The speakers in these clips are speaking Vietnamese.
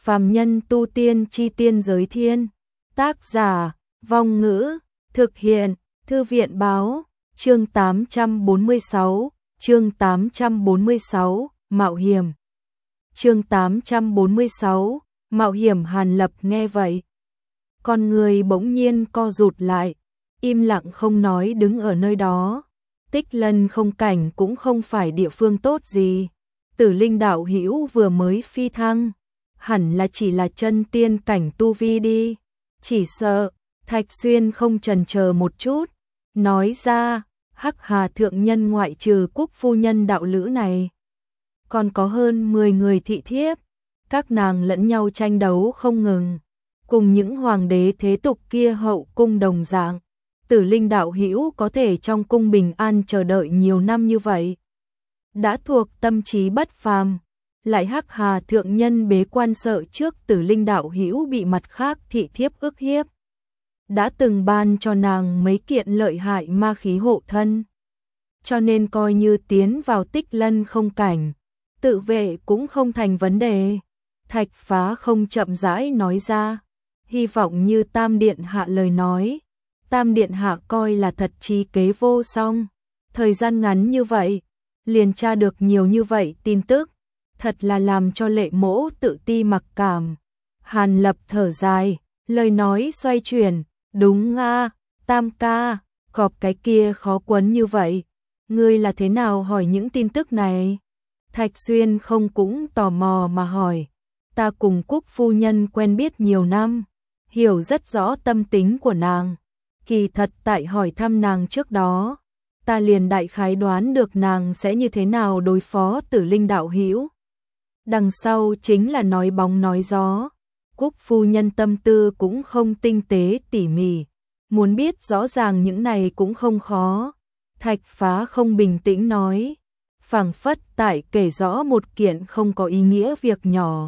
Phàm nhân tu tiên chi tiên giới thiên. Tác giả, Vong Ngữ, thực hiện, Thư viện báo, chương 846, chương 846, Mạo hiểm. Chương 846, Mạo hiểm. Hàn Lập nghe vậy, con người bỗng nhiên co rụt lại, im lặng không nói đứng ở nơi đó. Tích Lân không cảnh cũng không phải địa phương tốt gì. Tử Linh đạo hữu vừa mới phi thăng, hẳn là chỉ là chân tiên cảnh tu vi đi. Chỉ sợ, Thạch Xuyên không chần chờ một chút, nói ra, Hắc Hà thượng nhân ngoại trừ Quốc phu nhân đạo lữ này, còn có hơn 10 người thị thiếp, các nàng lẫn nhau tranh đấu không ngừng, cùng những hoàng đế thế tục kia hậu cung đồng dạng. Tử Linh đạo hữu có thể trong cung bình an chờ đợi nhiều năm như vậy, đã thuộc tâm trí bất phàm. Lại Hắc Hà thượng nhân bế quan sợ trước Tử Linh đạo hữu bị mặt khác thị thiếp ức hiếp, đã từng ban cho nàng mấy kiện lợi hại ma khí hộ thân, cho nên coi như tiến vào Tích Lân không cảnh, tự vệ cũng không thành vấn đề. Thạch Phá không chậm rãi nói ra, hy vọng như Tam Điện Hạ lời nói, Tam Điện Hạ coi là thật trí kế vô song, thời gian ngắn như vậy, liền tra được nhiều như vậy tin tức, thật là làm cho Lệ Mỗ tự ti mặc cảm. Hàn Lập thở dài, lời nói xoay chuyển, đúng a, Tam ca, gọp cái kia khó quấn như vậy, ngươi là thế nào hỏi những tin tức này? Thạch Xuyên không cũng tò mò mà hỏi, ta cùng Quốc phu nhân quen biết nhiều năm, hiểu rất rõ tâm tính của nàng, kỳ thật tại hỏi thăm nàng trước đó, ta liền đại khái đoán được nàng sẽ như thế nào đối phó Tử Linh đạo hữu. Đằng sau chính là nói bóng nói gió, Quốc phu nhân tâm tư cũng không tinh tế tỉ mỉ, muốn biết rõ ràng những này cũng không khó. Thạch Phá không bình tĩnh nói, phảng phất tại kể rõ một kiện không có ý nghĩa việc nhỏ.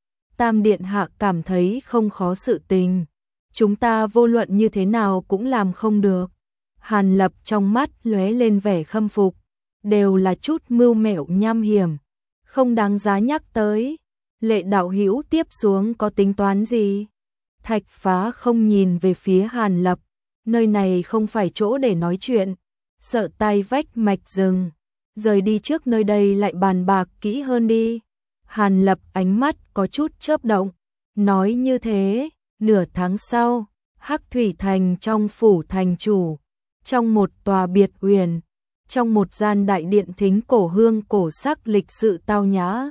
Tam Điện Hạ cảm thấy không khó sự tình, chúng ta vô luận như thế nào cũng làm không được. Hàn Lập trong mắt lóe lên vẻ khâm phục, đều là chút mưu mẹo nham hiểm, không đáng giá nhắc tới. Lệ đạo hữu tiếp xuống có tính toán gì? Thạch Phá không nhìn về phía Hàn Lập, nơi này không phải chỗ để nói chuyện, sợ tai vách mạch rừng, rời đi trước nơi đây lại bàn bạc kỹ hơn đi. Hàn Lập ánh mắt có chút chớp động, nói như thế. Nửa tháng sau, Hắc Thủy Thành trong phủ thành chủ, trong một tòa biệt uyển, trong một gian đại điện thính cổ hương cổ sắc lịch sự tao nhã,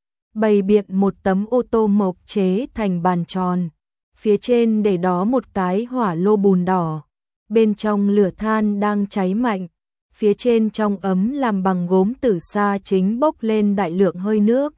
bày biện một tấm ô tô mộc chế thành bàn tròn, phía trên để đó một cái hỏa lô bùn đỏ, bên trong lửa than đang cháy mạnh, phía trên trong ấm làm bằng gốm tử sa chính bốc lên đại lượng hơi nước,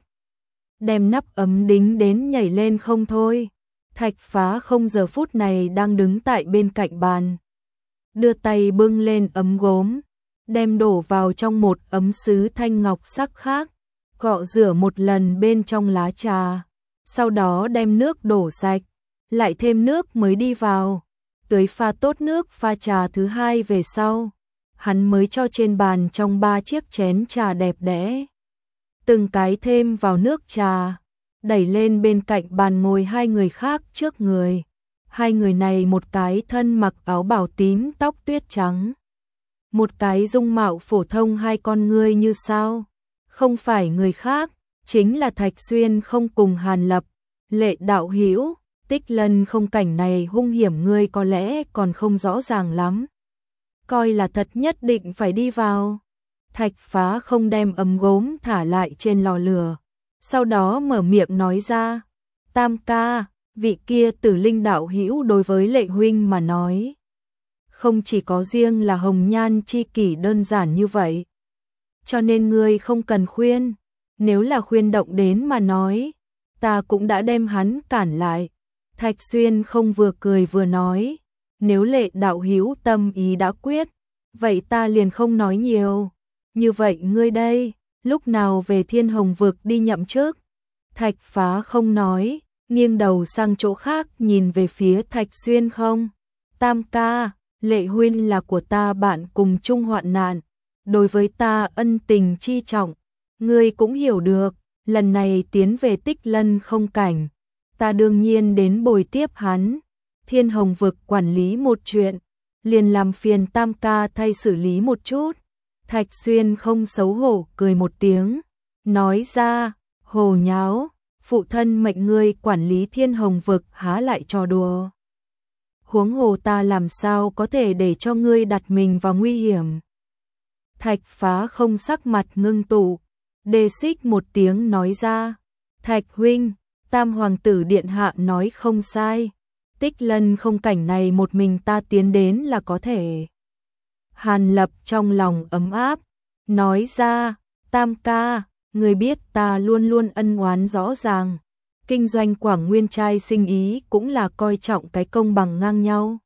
đem nắp ấm đính đến nhảy lên không thôi. Thạch Phá không giờ phút này đang đứng tại bên cạnh bàn, đưa tay bưng lên ấm gốm, đem đổ vào trong một ấm sứ thanh ngọc sắc khác, cọ rửa một lần bên trong lá trà, sau đó đem nước đổ sạch, lại thêm nước mới đi vào, tưới pha tốt nước pha trà thứ hai về sau, hắn mới cho trên bàn trong 3 chiếc chén trà đẹp đẽ, từng cái thêm vào nước trà, đẩy lên bên cạnh bàn ngồi 2 người khác trước người. 2 người này một cái thân mặc áo bào tím tóc tuyết trắng, một cái dung mạo phổ thông, 2 con ngươi như sao, không phải người khác, chính là Thạch Xuyên không cùng Hàn Lập. Lệ đạo hữu, Tích Lân không cảnh này hung hiểm, ngươi có lẽ còn không rõ ràng lắm, coi là thật nhất định phải đi vào. Thạch Phá không đem ấm gốm thả lại trên lò lửa, sau đó mở miệng nói ra, Tam ca, vị kia Tử Linh đạo hữu đối với Lệ huynh mà nói, không chỉ có riêng là hồng nhan chi kỷ đơn giản như vậy, cho nên ngươi không cần khuyên, nếu là khuyên động đến mà nói, ta cũng đã đem hắn cản lại. Thạch Xuyên không vừa cười vừa nói, nếu Lệ đạo hữu tâm ý đã quyết, vậy ta liền không nói nhiều, như vậy ngươi đây, lúc nào về Thiên Hồng vực đi nhậm chức? Thạch Phá không nói, nghiêng đầu sang chỗ khác nhìn về phía Thạch Xuyên không. Tam ca, Lệ huynh là của ta bạn cùng chung hoạn nạn, đối với ta ân tình chi trọng, ngươi cũng hiểu được, lần này tiến về Tích Lân không cảnh, ta đương nhiên đến bồi tiếp hắn. Thiên Hồng vực quản lý một chuyện, liền làm phiền Tam ca thay xử lý một chút. Thạch Xuyên không xấu hổ cười một tiếng, nói ra, hồ nháo, phụ thân mệnh ngươi quản lý Thiên Hồng vực há lại trò đùa. Huống hồ ta làm sao có thể để cho ngươi đặt mình vào nguy hiểm. Thạch Phá không sắc mặt ngưng tụ, đề xích một tiếng nói ra, Thạch huynh, Tam hoàng tử điện hạ nói không sai, Tích Lân không cảnh này một mình ta tiến đến là có thể. Hàn Lập trong lòng ấm áp, nói ra, Tam ca, người biết ta luôn luôn ân oán rõ ràng, kinh doanh Quảng Nguyên trai sinh ý cũng là coi trọng cái công bằng ngang nhau.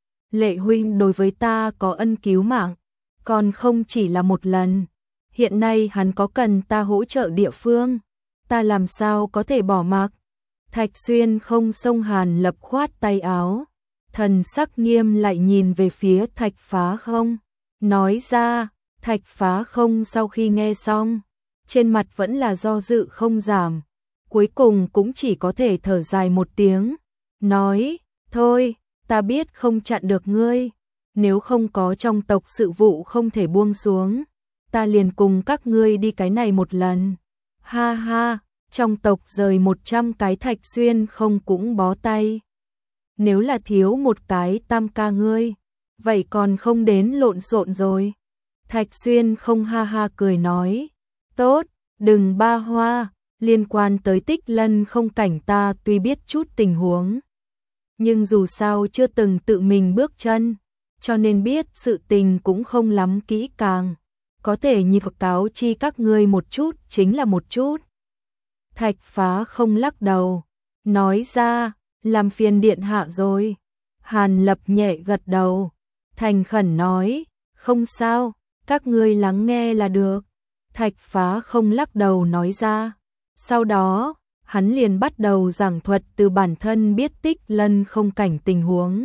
Lệ huynh đối với ta có ân cứu mạng, còn không chỉ là một lần, hiện nay hắn có cần ta hỗ trợ địa phương, ta làm sao có thể bỏ mặc. Thạch Xuyên không xông Hàn Lập khoát tay áo, thần sắc nghiêm lại nhìn về phía Thạch Phá không, nói ra, Thạch Phá không sau khi nghe xong, trên mặt vẫn là do dự không giảm, cuối cùng cũng chỉ có thể thở dài một tiếng, nói, thôi, ta biết không chặn được ngươi, nếu không có trong tộc sự vụ không thể buông xuống, ta liền cùng các ngươi đi cái này một lần. Ha ha, trong tộc rời 100 cái Thạch Xuyên không cũng bó tay. Nếu là thiếu một cái Tam ca ngươi, vậy còn không đến lộn xộn rồi. Thạch Xuyên không ha ha cười nói, tốt, đừng ba hoa, liên quan tới Tích Lân không cảnh ta tuy biết chút tình huống, nhưng dù sao chưa từng tự mình bước chân, cho nên biết sự tình cũng không lắm kỹ càng, có thể như Phật cáo chi các ngươi một chút chính là một chút. Thạch Phá không lắc đầu, nói ra, làm phiền điện hạ rồi. Hàn Lập nhẹ gật đầu, thành khẩn nói, không sao, các ngươi lắng nghe là được. Thạch Phá không lắc đầu nói ra, sau đó, hắn liền bắt đầu giảng thuật từ bản thân biết Tích Lân không cảnh tình huống.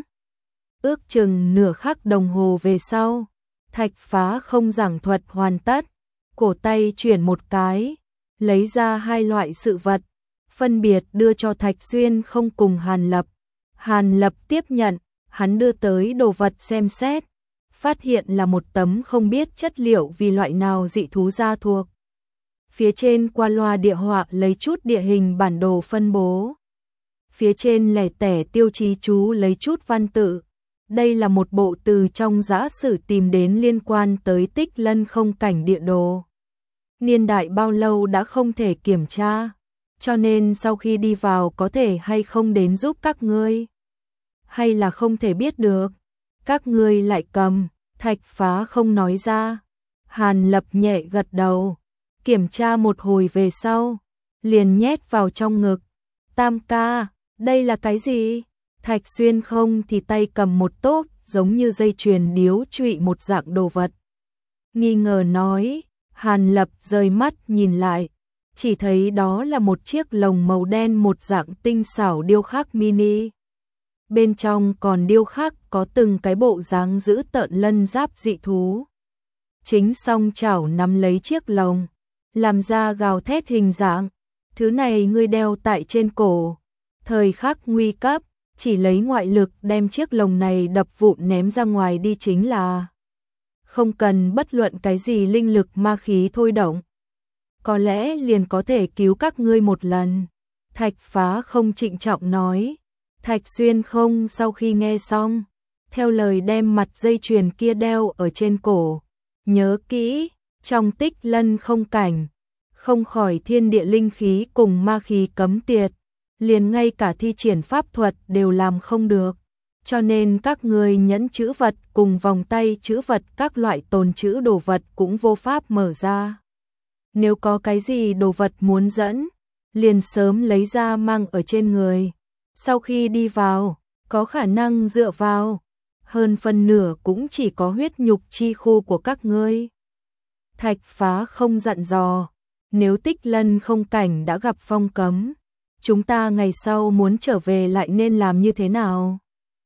Ước chừng nửa khắc đồng hồ về sau, Thạch Phá không giảng thuật hoàn tất, cổ tay chuyển một cái, lấy ra hai loại sự vật, phân biệt đưa cho Thạch Xuyên không cùng Hàn Lập. Hàn Lập tiếp nhận, hắn đưa tới đồ vật xem xét, phát hiện là một tấm không biết chất liệu vì loại nào dị thú gia thuộc. Phía trên qua loa địa họa lấy chút địa hình bản đồ phân bố. Phía trên lẻ tẻ tiêu chí chú lấy chút văn tự. Đây là một bộ từ trong giã sử tìm đến liên quan tới Tích Lân không cảnh địa đồ. Niên đại bao lâu đã không thể kiểm tra, cho nên sau khi đi vào có thể hay không đến giúp các ngươi, hay là không thể biết được. Các ngươi lại cầm. Thạch Phá không nói ra. Hàn Lập nhẹ gật đầu, kiểm tra một hồi về sau, liền nhét vào trong ngực. Tam ca, đây là cái gì? Thạch Xuyên không thì tay cầm một tốt, giống như dây chuyền điếu trụy một dạng đồ vật. Nghi ngờ nói, Hàn Lập rời mắt nhìn lại, chỉ thấy đó là một chiếc lồng màu đen một dạng tinh xảo điêu khắc mini. Bên trong còn điêu khắc có từng cái bộ dáng giữ tợn lân giáp dị thú. Chính song chảo nắm lấy chiếc lồng, làm ra gào thét hình dạng. Thứ này ngươi đeo tại trên cổ. Thời khắc nguy cấp, chỉ lấy ngoại lực đem chiếc lồng này đập vụn ném ra ngoài đi chính là. Không cần bất luận cái gì linh lực ma khí thôi động. Có lẽ liền có thể cứu các ngươi một lần. Thạch Phá không trịnh trọng nói. Thạch Xuyên không sau khi nghe xong, theo lời đem mặt dây chuyền kia đeo ở trên cổ. Nhớ kỹ, trong Tích Lân không cảnh, không khỏi thiên địa linh khí cùng ma khí cấm tiệt, liền ngay cả thi triển pháp thuật đều làm không được. Cho nên các người nhẫn chữ vật cùng vòng tay chữ vật các loại tồn chữ đồ vật cũng vô pháp mở ra. Nếu có cái gì đồ vật muốn dẫn, liền sớm lấy ra mang ở trên người. Sau khi đi vào, có khả năng dựa vào, hơn phân nửa cũng chỉ có huyết nhục chi khu của các ngươi. Thạch Phá không dặn dò, nếu Tích Lân không cảnh đã gặp phong cấm, chúng ta ngày sau muốn trở về lại nên làm như thế nào?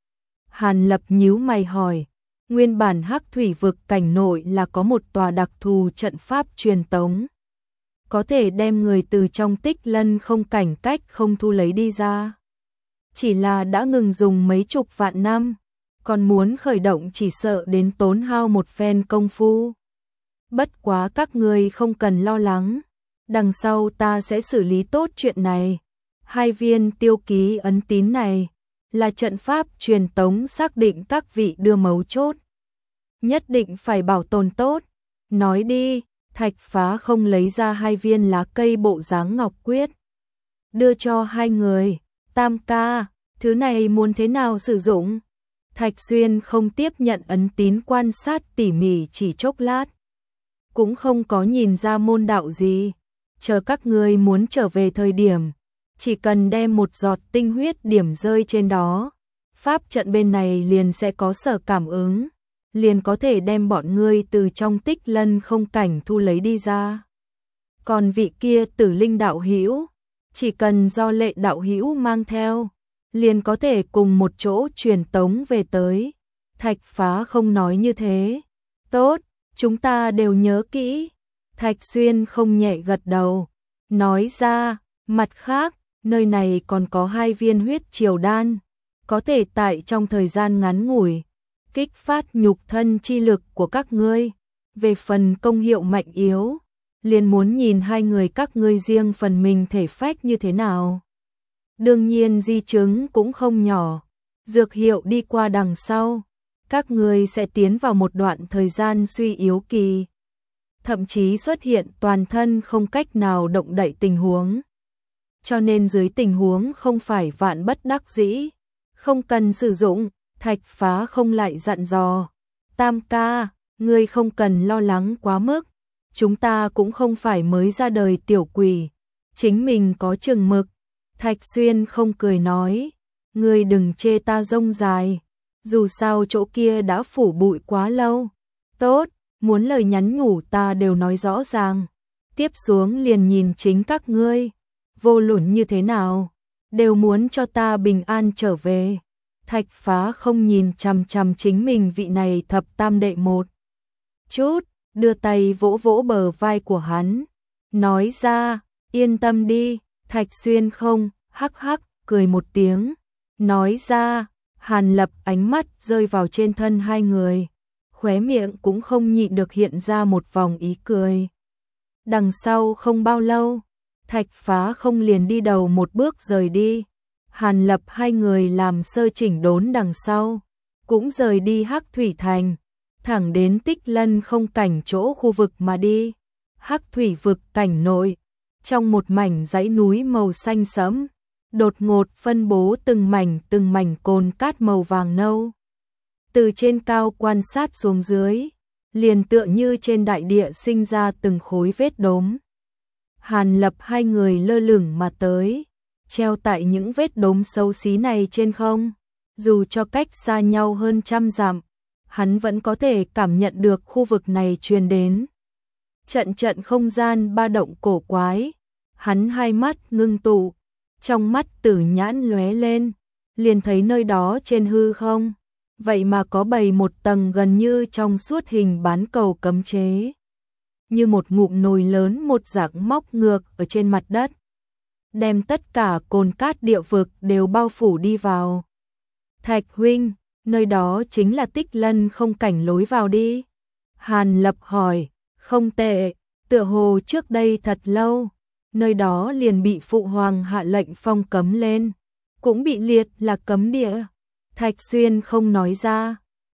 Hàn Lập nhíu mày hỏi, nguyên bản Hắc Thủy vực cảnh nội là có một tòa đặc thù trận pháp truyền tống. có thể đem người từ trong Tích Lân không cảnh cách không thu lấy đi ra. Chỉ là đã ngừng dùng mấy chục vạn năm, còn muốn khởi động chỉ sợ đến tốn hao một phen công phu. Bất quá các ngươi không cần lo lắng, đằng sau ta sẽ xử lý tốt chuyện này. 2 viên tiêu ký ấn tín này là trận pháp truyền tống xác định các vị đưa mấu chốt. Nhất định phải bảo tồn tốt. Nói đi, Thạch Phá không lấy ra 2 viên lá cây bộ dáng ngọc quyết. Đưa cho 2 người. Tam ca, thứ này muốn thế nào sử dụng? Thạch Xuyên không tiếp nhận ấn tín, quan sát tỉ mỉ chỉ chốc lát. Cũng không có nhìn ra môn đạo gì. Chờ các ngươi muốn trở về thời điểm, chỉ cần đem một giọt tinh huyết điểm rơi trên đó, pháp trận bên này liền sẽ có sở cảm ứng, liền có thể đem bọn ngươi từ trong Tích Lân không cảnh thu lấy đi ra. Còn vị kia Tử Linh đạo hữu, chỉ cần do Lệ đạo hữu mang theo, liền có thể cùng một chỗ truyền tống về tới. Thạch Phá không nói như thế. Tốt, chúng ta đều nhớ kỹ. Thạch Xuyên không nhẹ gật đầu, nói ra, mặt khác, nơi này còn có 2 viên huyết triều đan, có thể tại trong thời gian ngắn ngủi kích phát nhục thân chi lực của các ngươi. Về phần công hiệu mạnh yếu, liền muốn nhìn 2 người các ngươi riêng phần mình thể phách như thế nào. Đương nhiên di chứng cũng không nhỏ, dược hiệu đi qua đằng sau, các ngươi sẽ tiến vào một đoạn thời gian suy yếu kỳ, thậm chí xuất hiện toàn thân không cách nào động đậy tình huống. Cho nên dưới tình huống không phải vạn bất đắc dĩ, không cần sử dụng. Thạch Phá không lại dặn dò. Tam ca, ngươi không cần lo lắng quá mức. Chúng ta cũng không phải mới ra đời tiểu quỷ. Chính mình có chừng mực. Thạch Xuyên không cười nói. Ngươi đừng chê ta rông dài. Dù sao chỗ kia đã phủ bụi quá lâu. Tốt, muốn lời nhắn nhủ ta đều nói rõ ràng. Tiếp xuống liền nhìn chính các ngươi. Vô luận như thế nào, đều muốn cho ta bình an trở về. Thạch Phá không nhìn chằm chằm chính mình vị này thập tam đệ một chút, đưa tay vỗ vỗ bờ vai của hắn, nói ra, yên tâm đi. Thạch Xuyên không, hắc hắc, cười một tiếng, nói ra. Hàn Lập ánh mắt rơi vào trên thân 2 người, khóe miệng cũng không nhịn được hiện ra một vòng ý cười. Đằng sau không bao lâu, Thạch Phá không liền đi đầu một bước rời đi. Hàn Lập 2 người làm sơ chỉnh đốn đằng sau, cũng rời đi Hắc Thủy Thành, thẳng đến Tích Lân không cảnh chỗ khu vực mà đi. Hắc Thủy vực cảnh nội, trong một mảnh dãy núi màu xanh sẫm, đột ngột phân bố từng mảnh cồn cát màu vàng nâu. Từ trên cao quan sát xuống dưới, liền tựa như trên đại địa sinh ra từng khối vết đốm. Hàn Lập 2 người lơ lửng mà tới, treo tại những vết đốm xấu xí này trên không. Dù cho cách xa nhau hơn 100 dặm, hắn vẫn có thể cảm nhận được khu vực này truyền đến trận không gian ba động cổ quái. Hắn 2 mắt ngưng tụ, trong mắt tử nhãn lóe lên, liền thấy nơi đó trên hư không, vậy mà có bày một tầng gần như trong suốt hình bán cầu cấm chế, như một ngụm nồi lớn một dạng móc ngược ở trên mặt đất, đem tất cả cồn cát địa vực đều bao phủ đi vào. Thạch huynh, nơi đó chính là Tích Lân không cảnh lối vào đi. Hàn Lập hỏi. Không tệ, tựa hồ trước đây thật lâu, nơi đó liền bị Phụ Hoàng hạ lệnh phong cấm lên, cũng bị liệt là cấm địa. Thạch Xuyên không nói ra.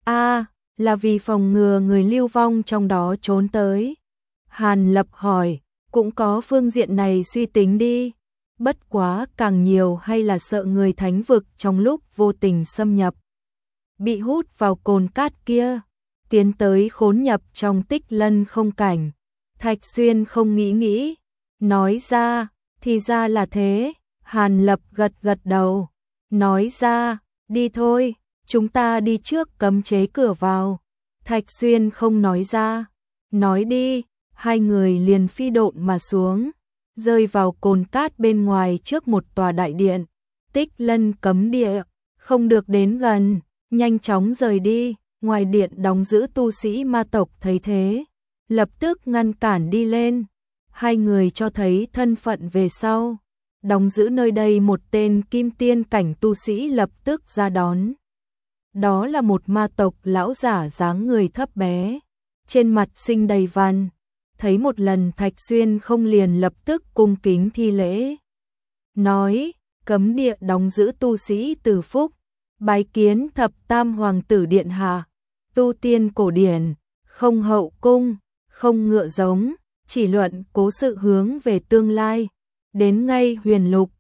Là vì phòng ngừa người lưu vong trong đó trốn tới. Hàn Lập hỏi. Cũng có phương diện này suy tính đi. Bất quá càng nhiều hay là sợ người thánh vực trong lúc vô tình xâm nhập, bị hút vào cồn cát kia, tiến tới khốn nhập trong Tích Lân không cảnh. Thạch Xuyên không nghĩ, nói ra, thì ra là thế. Hàn Lập gật đầu, nói ra, đi thôi, chúng ta đi trước cấm chế cửa vào. Thạch Xuyên không nói ra, nói đi. 2 người liền phi độn mà xuống, rơi vào cồn cát bên ngoài trước một tòa đại điện. Tích Lân cấm địa, không được đến gần, nhanh chóng rời đi. Ngoài điện đóng giữ tu sĩ ma tộc thấy thế, lập tức ngăn cản đi lên. hai người cho thấy thân phận về sau. Đóng giữ nơi đây một tên kim tiên cảnh tu sĩ lập tức ra đón. Đó là một ma tộc lão giả dáng người thấp bé, trên mặt sinh đầy văn. Thấy một lần Thạch Xuyên không liền lập tức cung kính thi lễ. Nói, cấm địa đóng giữ tu sĩ Từ Phúc, bái kiến thập tam hoàng tử điện hạ, tu tiên cổ điển, không hậu cung, không ngựa giống, chỉ luận cố sự hướng về tương lai, đến ngay huyền lục,